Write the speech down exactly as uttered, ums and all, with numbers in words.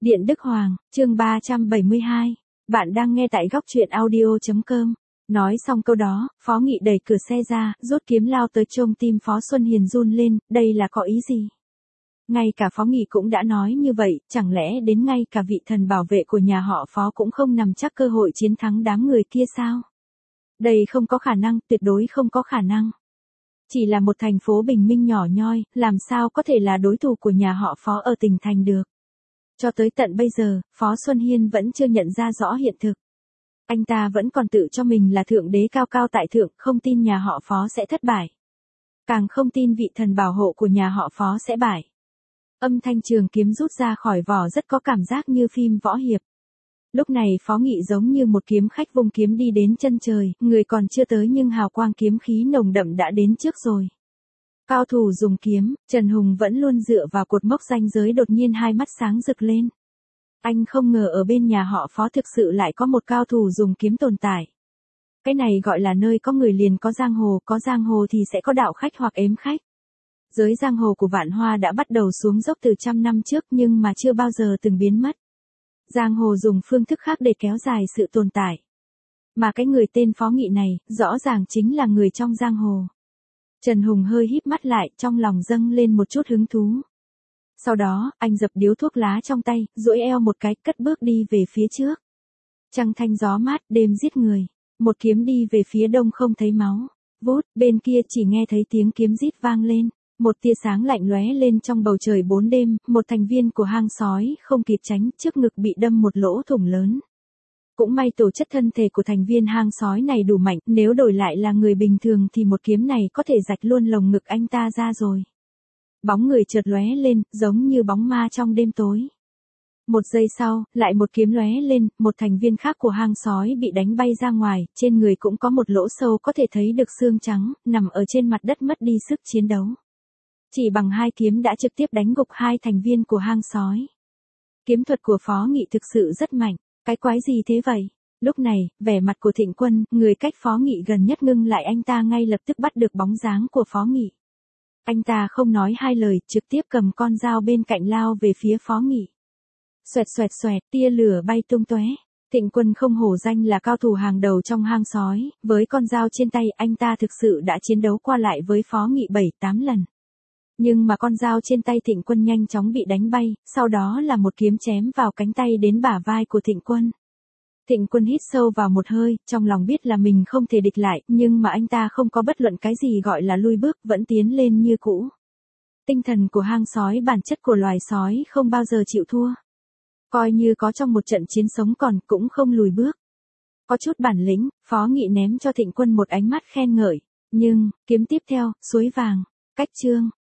Điện Đức Hoàng, chương ba trăm bảy mươi hai. Bạn đang nghe tại góc truyện audio chấm com. Nói xong câu đó, Phó Nghị đẩy cửa xe ra, rút kiếm lao tới chôm tim Phó Xuân Hiền run lên, đây là có ý gì? Ngay cả Phó Nghị cũng đã nói như vậy, chẳng lẽ đến ngay cả vị thần bảo vệ của nhà họ Phó cũng không nằm chắc cơ hội chiến thắng đám người kia sao? Đây không có khả năng, tuyệt đối không có khả năng. Chỉ là một thành phố bình minh nhỏ nhoi, làm sao có thể là đối thủ của nhà họ Phó ở tỉnh thành được? Cho tới tận bây giờ, Phó Xuân Hiên vẫn chưa nhận ra rõ hiện thực. Anh ta vẫn còn tự cho mình là thượng đế cao cao tại thượng, không tin nhà họ Phó sẽ thất bại. Càng không tin vị thần bảo hộ của nhà họ Phó sẽ bại. Âm thanh trường kiếm rút ra khỏi vỏ rất có cảm giác như phim võ hiệp. Lúc này Phó Nghị giống như một kiếm khách vung kiếm đi đến chân trời, người còn chưa tới nhưng hào quang kiếm khí nồng đậm đã đến trước rồi. Cao thủ dùng kiếm, Trần Hùng vẫn luôn dựa vào cột mốc ranh giới, đột nhiên hai mắt sáng rực lên. Anh không ngờ ở bên nhà họ Phó thực sự lại có một cao thủ dùng kiếm tồn tại. Cái này gọi là nơi có người liền có giang hồ, có giang hồ thì sẽ có đạo khách hoặc ếm khách. Giới giang hồ của Vạn Hoa đã bắt đầu xuống dốc từ trăm năm trước nhưng mà chưa bao giờ từng biến mất. Giang hồ dùng phương thức khác để kéo dài sự tồn tại. Mà cái người tên Phó Nghị này, rõ ràng chính là người trong giang hồ. Trần Hùng hơi híp mắt lại, trong lòng dâng lên một chút hứng thú. Sau đó, anh dập điếu thuốc lá trong tay, duỗi eo một cái, cất bước đi về phía trước. Trăng thanh gió mát, đêm giết người. Một kiếm đi về phía đông không thấy máu. Vút, bên kia chỉ nghe thấy tiếng kiếm rít vang lên. Một tia sáng lạnh lóe lên trong bầu trời bốn đêm, một thành viên của hang sói không kịp tránh, trước ngực bị đâm một lỗ thủng lớn. Cũng may tổ chất thân thể của thành viên hang sói này đủ mạnh, nếu đổi lại là người bình thường thì một kiếm này có thể rạch luôn lồng ngực anh ta ra rồi. Bóng người chợt lóe lên, giống như bóng ma trong đêm tối. Một giây sau, lại một kiếm lóe lên, một thành viên khác của hang sói bị đánh bay ra ngoài, trên người cũng có một lỗ sâu có thể thấy được xương trắng, nằm ở trên mặt đất mất đi sức chiến đấu. Chỉ bằng hai kiếm đã trực tiếp đánh gục hai thành viên của hang sói. Kiếm thuật của Phó Nghị thực sự rất mạnh. Cái quái gì thế vậy? Lúc này, vẻ mặt của Thịnh Quân, người cách Phó Nghị gần nhất ngưng lại, anh ta ngay lập tức bắt được bóng dáng của Phó Nghị. Anh ta không nói hai lời, trực tiếp cầm con dao bên cạnh lao về phía Phó Nghị. Xoẹt xoẹt xoẹt, tia lửa bay tung tóe. Thịnh Quân không hổ danh là cao thủ hàng đầu trong hang sói, với con dao trên tay, anh ta thực sự đã chiến đấu qua lại với Phó Nghị bảy tám lần. Nhưng mà con dao trên tay Thịnh Quân nhanh chóng bị đánh bay, sau đó là một kiếm chém vào cánh tay đến bả vai của Thịnh Quân. Thịnh Quân hít sâu vào một hơi, trong lòng biết là mình không thể địch lại, nhưng mà anh ta không có bất luận cái gì gọi là lui bước, vẫn tiến lên như cũ. Tinh thần của hang sói, bản chất của loài sói không bao giờ chịu thua. Coi như có trong một trận chiến sống còn cũng không lùi bước. Có chút bản lĩnh, Phó Nghị ném cho Thịnh Quân một ánh mắt khen ngợi. Nhưng, kiếm tiếp theo, suối vàng. Cách chương.